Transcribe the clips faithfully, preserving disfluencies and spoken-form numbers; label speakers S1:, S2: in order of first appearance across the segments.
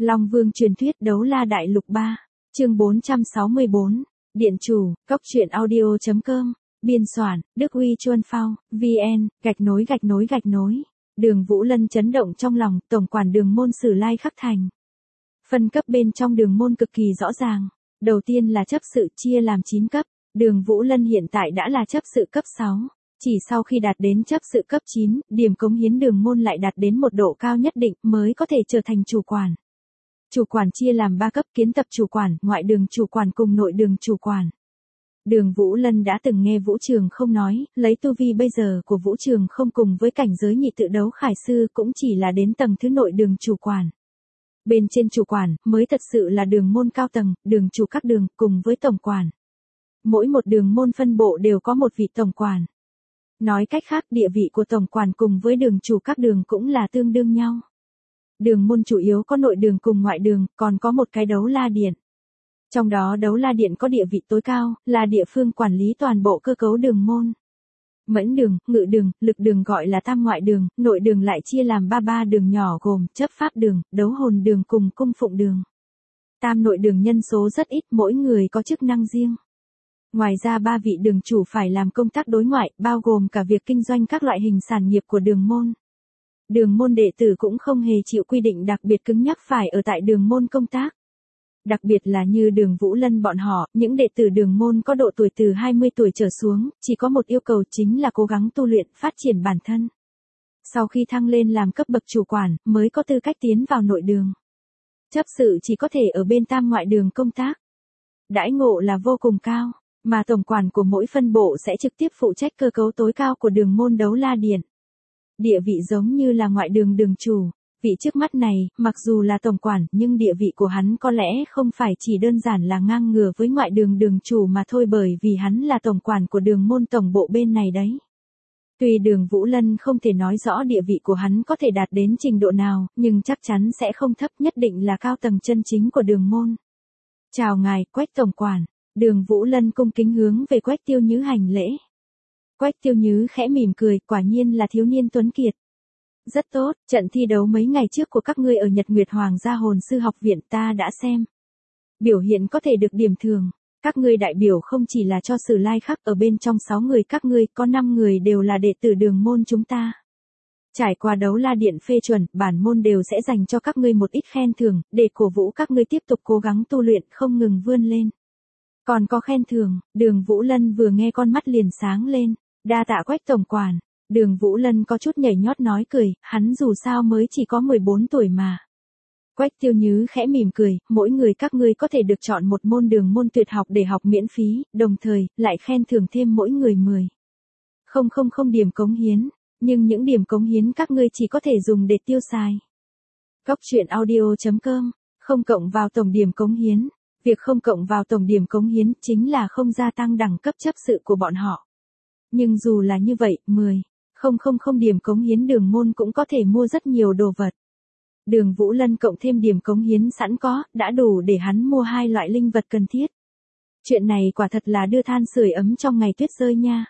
S1: Long Vương truyền thuyết đấu la đại lục ba, chương bốn trăm sáu mươi bốn, Điện chủ, cốc truyện audio.com, biên soạn, Đức Huy Chuân Phao, vn, gạch nối gạch nối gạch nối. Đường Vũ Lân chấn động trong lòng, tổng quản đường môn Sử Lai Khắc Thành. Phân cấp bên trong đường môn cực kỳ rõ ràng. Đầu tiên là chấp sự chia làm chín cấp, đường Vũ Lân hiện tại đã là chấp sự cấp sáu. Chỉ sau khi đạt đến chấp sự cấp chín, điểm cống hiến đường môn lại đạt đến một độ cao nhất định mới có thể trở thành chủ quản. Chủ quản chia làm ba cấp: kiến tập chủ quản, ngoại đường chủ quản cùng nội đường chủ quản. Đường Vũ Lân đã từng nghe Vũ Trường không nói, lấy tu vi bây giờ của Vũ Trường không cùng với cảnh giới nhị tự đấu khải sư cũng chỉ là đến tầng thứ nội đường chủ quản. Bên trên chủ quản mới thật sự là đường môn cao tầng, đường chủ các đường cùng với tổng quản. Mỗi một đường môn phân bộ đều có một vị tổng quản. Nói cách khác, địa vị của tổng quản cùng với đường chủ các đường cũng là tương đương nhau. Đường môn chủ yếu có nội đường cùng ngoại đường, còn có một cái đấu la điện. Trong đó đấu la điện có địa vị tối cao, là địa phương quản lý toàn bộ cơ cấu đường môn. Mẫn đường, ngự đường, lực đường gọi là tam ngoại đường, nội đường lại chia làm ba ba đường nhỏ gồm chấp pháp đường, đấu hồn đường cùng cung phụng đường. Tam nội đường nhân số rất ít, mỗi người có chức năng riêng. Ngoài ra ba vị đường chủ phải làm công tác đối ngoại, bao gồm cả việc kinh doanh các loại hình sản nghiệp của đường môn. Đường môn đệ tử cũng không hề chịu quy định đặc biệt cứng nhắc phải ở tại đường môn công tác. Đặc biệt là như đường Vũ Lân bọn họ, những đệ tử đường môn có độ tuổi từ hai mươi tuổi trở xuống, chỉ có một yêu cầu chính là cố gắng tu luyện, phát triển bản thân. Sau khi thăng lên làm cấp bậc chủ quản, mới có tư cách tiến vào nội đường. Chấp sự chỉ có thể ở bên tam ngoại đường công tác. Đãi ngộ là vô cùng cao, mà tổng quản của mỗi phân bộ sẽ trực tiếp phụ trách cơ cấu tối cao của đường môn đấu la điện. Địa vị giống như là ngoại đường đường chủ. Vị trước mắt này, mặc dù là tổng quản, nhưng địa vị của hắn có lẽ không phải chỉ đơn giản là ngang ngửa với ngoại đường đường chủ mà thôi, bởi vì hắn là tổng quản của đường môn tổng bộ bên này đấy. Tuy đường Vũ Lân không thể nói rõ địa vị của hắn có thể đạt đến trình độ nào, nhưng chắc chắn sẽ không thấp, nhất định là cao tầng chân chính của đường môn. Chào ngài, Quách tổng quản. Đường Vũ Lân cung kính hướng về Quách Tiêu Nhứ hành lễ. Quách Tiêu Nhứ khẽ mỉm cười, quả nhiên là thiếu niên tuấn kiệt. Rất tốt, trận thi đấu mấy ngày trước của các ngươi ở Nhật Nguyệt Hoàng gia hồn sư học viện ta đã xem. Biểu hiện có thể được điểm thường, các ngươi đại biểu không chỉ là cho Sử Lai Khắc, ở bên trong sáu người các ngươi có năm người đều là đệ tử đường môn chúng ta. Trải qua đấu la điện phê chuẩn, bản môn đều sẽ dành cho các ngươi một ít khen thưởng, để cổ vũ các ngươi tiếp tục cố gắng tu luyện không ngừng vươn lên. Còn có khen thưởng, đường Vũ Lân vừa nghe con mắt liền sáng lên, đa tạ Quách tổng quản. Đường Vũ Lân có chút nhảy nhót nói cười, hắn dù sao mới chỉ có mười bốn tuổi mà. Quách Tiêu Nhứ khẽ mỉm cười, mỗi người các ngươi có thể được chọn một môn đường môn tuyệt học để học miễn phí, đồng thời, lại khen thưởng thêm mỗi người mười. Không không không điểm cống hiến, nhưng những điểm cống hiến các ngươi chỉ có thể dùng để tiêu xài. Cốc truyện audio.com, không cộng vào tổng điểm cống hiến. Việc không cộng vào tổng điểm cống hiến chính là không gia tăng đẳng cấp chấp sự của bọn họ. Nhưng dù là như vậy, mười. Không không không điểm cống hiến đường môn cũng có thể mua rất nhiều đồ vật. Đường Vũ Lân cộng thêm điểm cống hiến sẵn có, đã đủ để hắn mua hai loại linh vật cần thiết. Chuyện này quả thật là đưa than sưởi ấm trong ngày tuyết rơi nha.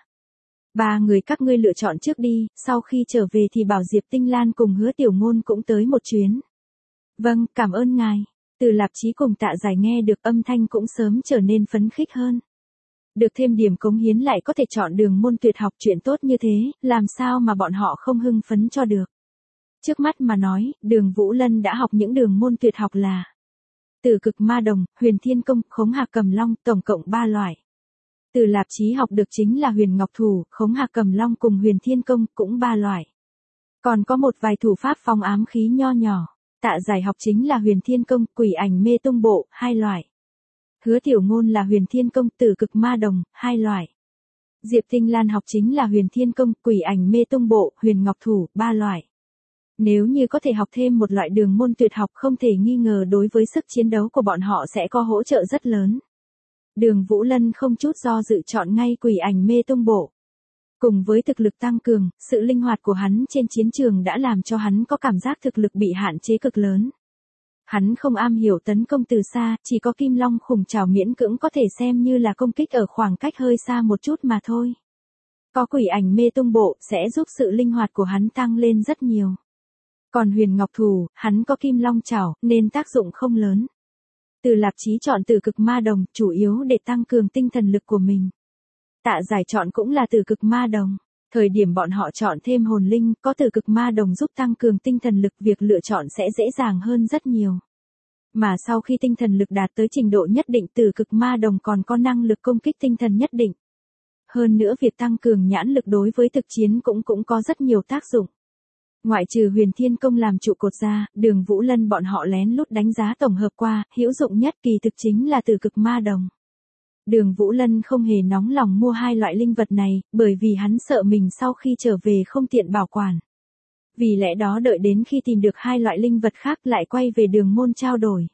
S1: Ba người các ngươi lựa chọn trước đi, sau khi trở về thì bảo Diệp Tinh Lan cùng Hứa Tiểu Ngôn cũng tới một chuyến. Vâng, cảm ơn ngài. Từ Lạp Chí cùng Tạ Giải nghe được âm thanh cũng sớm trở nên phấn khích hơn. Được thêm điểm cống hiến lại có thể chọn đường môn tuyệt học, chuyện tốt như thế, làm sao mà bọn họ không hưng phấn cho được. Trước mắt mà nói, đường Vũ Lân đã học những đường môn tuyệt học là Tử Cực Ma Đồng, Huyền Thiên Công, Khống Hạc Cầm Long, tổng cộng ba loại. Từ Lạp Chí học được chính là Huyền Ngọc Thủ, Khống Hạc Cầm Long cùng Huyền Thiên Công, cũng ba loại. Còn có một vài thủ pháp phong ám khí nho nhỏ. Tạ Giải học chính là Huyền Thiên Công, Quỷ Ảnh Mê Tung Bộ, hai loại. Hứa Tiểu Ngôn là Huyền Thiên Công, Tử Cực Ma Đồng, hai loại. Diệp Tinh Lan học chính là Huyền Thiên Công, Quỷ Ảnh Mê Tung Bộ, Huyền Ngọc Thủ, ba loại. Nếu như có thể học thêm một loại đường môn tuyệt học, không thể nghi ngờ đối với sức chiến đấu của bọn họ sẽ có hỗ trợ rất lớn. Đường Vũ Lân không chút do dự chọn ngay Quỷ Ảnh Mê Tung Bộ. Cùng với thực lực tăng cường, sự linh hoạt của hắn trên chiến trường đã làm cho hắn có cảm giác thực lực bị hạn chế cực lớn. Hắn không am hiểu tấn công từ xa, chỉ có Kim Long Khủng Trảo miễn cưỡng có thể xem như là công kích ở khoảng cách hơi xa một chút mà thôi. Có Quỷ Ảnh Mê Tung Bộ sẽ giúp sự linh hoạt của hắn tăng lên rất nhiều. Còn Huyền Ngọc Thù, hắn có kim long chảo, nên tác dụng không lớn. Từ Lạp Chí chọn Tử Cực Ma Đồng, chủ yếu để tăng cường tinh thần lực của mình. Tạ Giải chọn cũng là Tử Cực Ma Đồng. Thời điểm bọn họ chọn thêm hồn linh, có Tử Cực Ma Đồng giúp tăng cường tinh thần lực, việc lựa chọn sẽ dễ dàng hơn rất nhiều. Mà sau khi tinh thần lực đạt tới trình độ nhất định, Tử Cực Ma Đồng còn có năng lực công kích tinh thần nhất định. Hơn nữa việc tăng cường nhãn lực đối với thực chiến cũng cũng có rất nhiều tác dụng. Ngoại trừ Huyền Thiên Công làm trụ cột ra, Đường Vũ Lân bọn họ lén lút đánh giá tổng hợp qua, hữu dụng nhất kỳ thực chính là Tử Cực Ma Đồng. Đường Vũ Lân không hề nóng lòng mua hai loại linh vật này, bởi vì hắn sợ mình sau khi trở về không tiện bảo quản. Vì lẽ đó đợi đến khi tìm được hai loại linh vật khác lại quay về Đường môn trao đổi.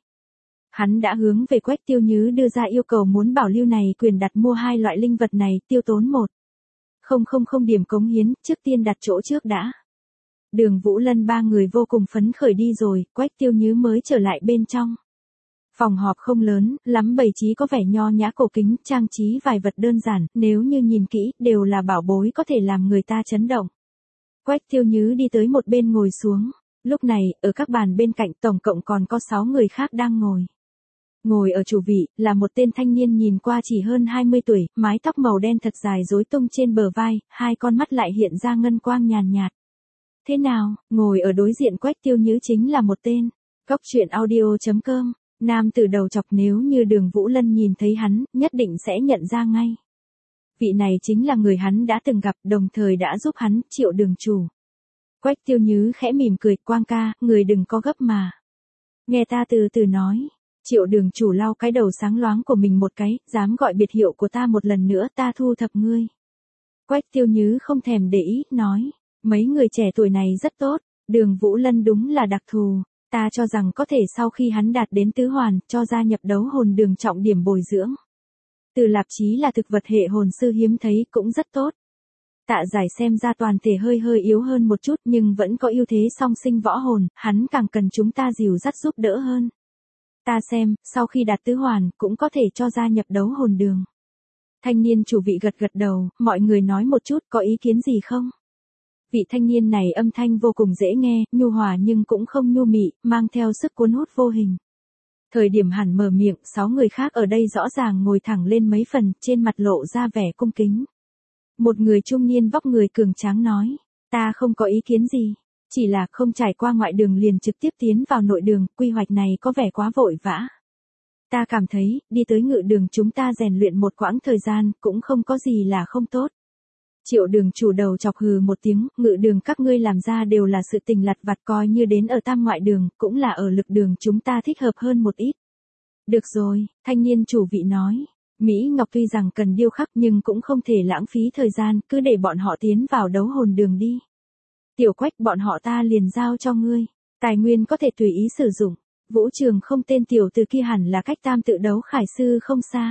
S1: Hắn đã hướng về Quách Tiêu Nhứ đưa ra yêu cầu muốn bảo lưu này quyền đặt mua hai loại linh vật này, tiêu tốn một không không không điểm cống hiến, trước tiên đặt chỗ trước đã. Đường Vũ Lân ba người vô cùng phấn khởi đi rồi, Quách Tiêu Nhứ mới trở lại bên trong. Phòng họp không lớn, lắm bày trí có vẻ nho nhã cổ kính, trang trí vài vật đơn giản, nếu như nhìn kỹ, đều là bảo bối có thể làm người ta chấn động. Quách Tiêu Nhứ đi tới một bên ngồi xuống. Lúc này, ở các bàn bên cạnh tổng cộng còn có sáu người khác đang ngồi. Ngồi ở chủ vị, là một tên thanh niên nhìn qua chỉ hơn hai mươi tuổi, mái tóc màu đen thật dài rối tung trên bờ vai, hai con mắt lại hiện ra ngân quang nhàn nhạt. Thế nào, ngồi ở đối diện Quách Tiêu Nhứ chính là một tên. Góc truyện audio chấm com, nam từ đầu chọc, nếu như Đường Vũ Lân nhìn thấy hắn, nhất định sẽ nhận ra ngay. Vị này chính là người hắn đã từng gặp, đồng thời đã giúp hắn, Triệu đường chủ. Quách Tiêu Nhứ khẽ mỉm cười, Quang ca, người đừng có gấp mà. Nghe ta từ từ nói. Triệu đường chủ lau cái đầu sáng loáng của mình một cái, dám gọi biệt hiệu của ta một lần nữa ta thu thập ngươi. Quách Tiêu Nhứ không thèm để ý, nói. Mấy người trẻ tuổi này rất tốt, Đường Vũ Lân đúng là đặc thù. Ta cho rằng có thể sau khi hắn đạt đến tứ hoàn, cho gia nhập đấu hồn đường trọng điểm bồi dưỡng. Từ Lạp Chí là thực vật hệ hồn sư hiếm thấy, cũng rất tốt. Tạ Giải xem ra toàn thể hơi hơi yếu hơn một chút nhưng vẫn có ưu thế song sinh võ hồn, hắn càng cần chúng ta dìu dắt giúp đỡ hơn. Ta xem, sau khi đạt tứ hoàn, cũng có thể cho gia nhập đấu hồn đường. Thanh niên chủ vị gật gật đầu, mọi người nói một chút, có ý kiến gì không? Vị thanh niên này âm thanh vô cùng dễ nghe, nhu hòa nhưng cũng không nhu mị, mang theo sức cuốn hút vô hình. Thời điểm hẳn mở miệng, sáu người khác ở đây rõ ràng ngồi thẳng lên mấy phần, trên mặt lộ ra vẻ cung kính. Một người trung niên vóc người cường tráng nói, ta không có ý kiến gì, chỉ là không trải qua ngoại đường liền trực tiếp tiến vào nội đường, quy hoạch này có vẻ quá vội vã. Ta cảm thấy, đi tới ngự đường chúng ta rèn luyện một quãng thời gian, cũng không có gì là không tốt. Triệu đường chủ đầu chọc hừ một tiếng, ngự đường các ngươi làm ra đều là sự tình lặt vặt, coi như đến ở tam ngoại đường, cũng là ở lực đường chúng ta thích hợp hơn một ít. Được rồi, thanh niên chủ vị nói. Mỹ Ngọc tuy rằng cần điêu khắc nhưng cũng không thể lãng phí thời gian, cứ để bọn họ tiến vào đấu hồn đường đi. Tiểu Quách, bọn họ ta liền giao cho ngươi. Tài nguyên có thể tùy ý sử dụng. Vũ trường không tên tiểu từ kia hẳn là cách tam tự đấu khải sư không xa.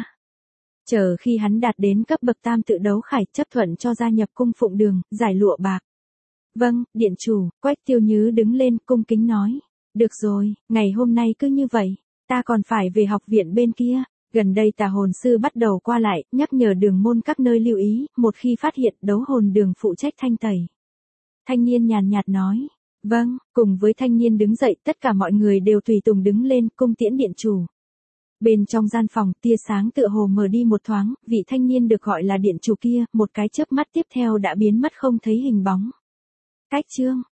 S1: Chờ khi hắn đạt đến cấp bậc tam tự đấu khải, chấp thuận cho gia nhập cung phụng đường, giải lụa bạc. Vâng, điện chủ. Quách Tiêu Nhứ đứng lên cung kính nói. Được rồi, ngày hôm nay cứ như vậy. Ta còn phải về học viện bên kia. Gần đây tà hồn sư bắt đầu qua lại, nhắc nhở đường môn các nơi lưu ý, một khi phát hiện đấu hồn đường phụ trách thanh tẩy. Thanh niên nhàn nhạt nói. Vâng, cùng với thanh niên đứng dậy, tất cả mọi người đều tùy tùng đứng lên, cung tiễn điện chủ. Bên trong gian phòng, tia sáng tựa hồ mở đi một thoáng, vị thanh niên được gọi là điện chủ kia, một cái chớp mắt tiếp theo đã biến mất không thấy hình bóng. Cách chương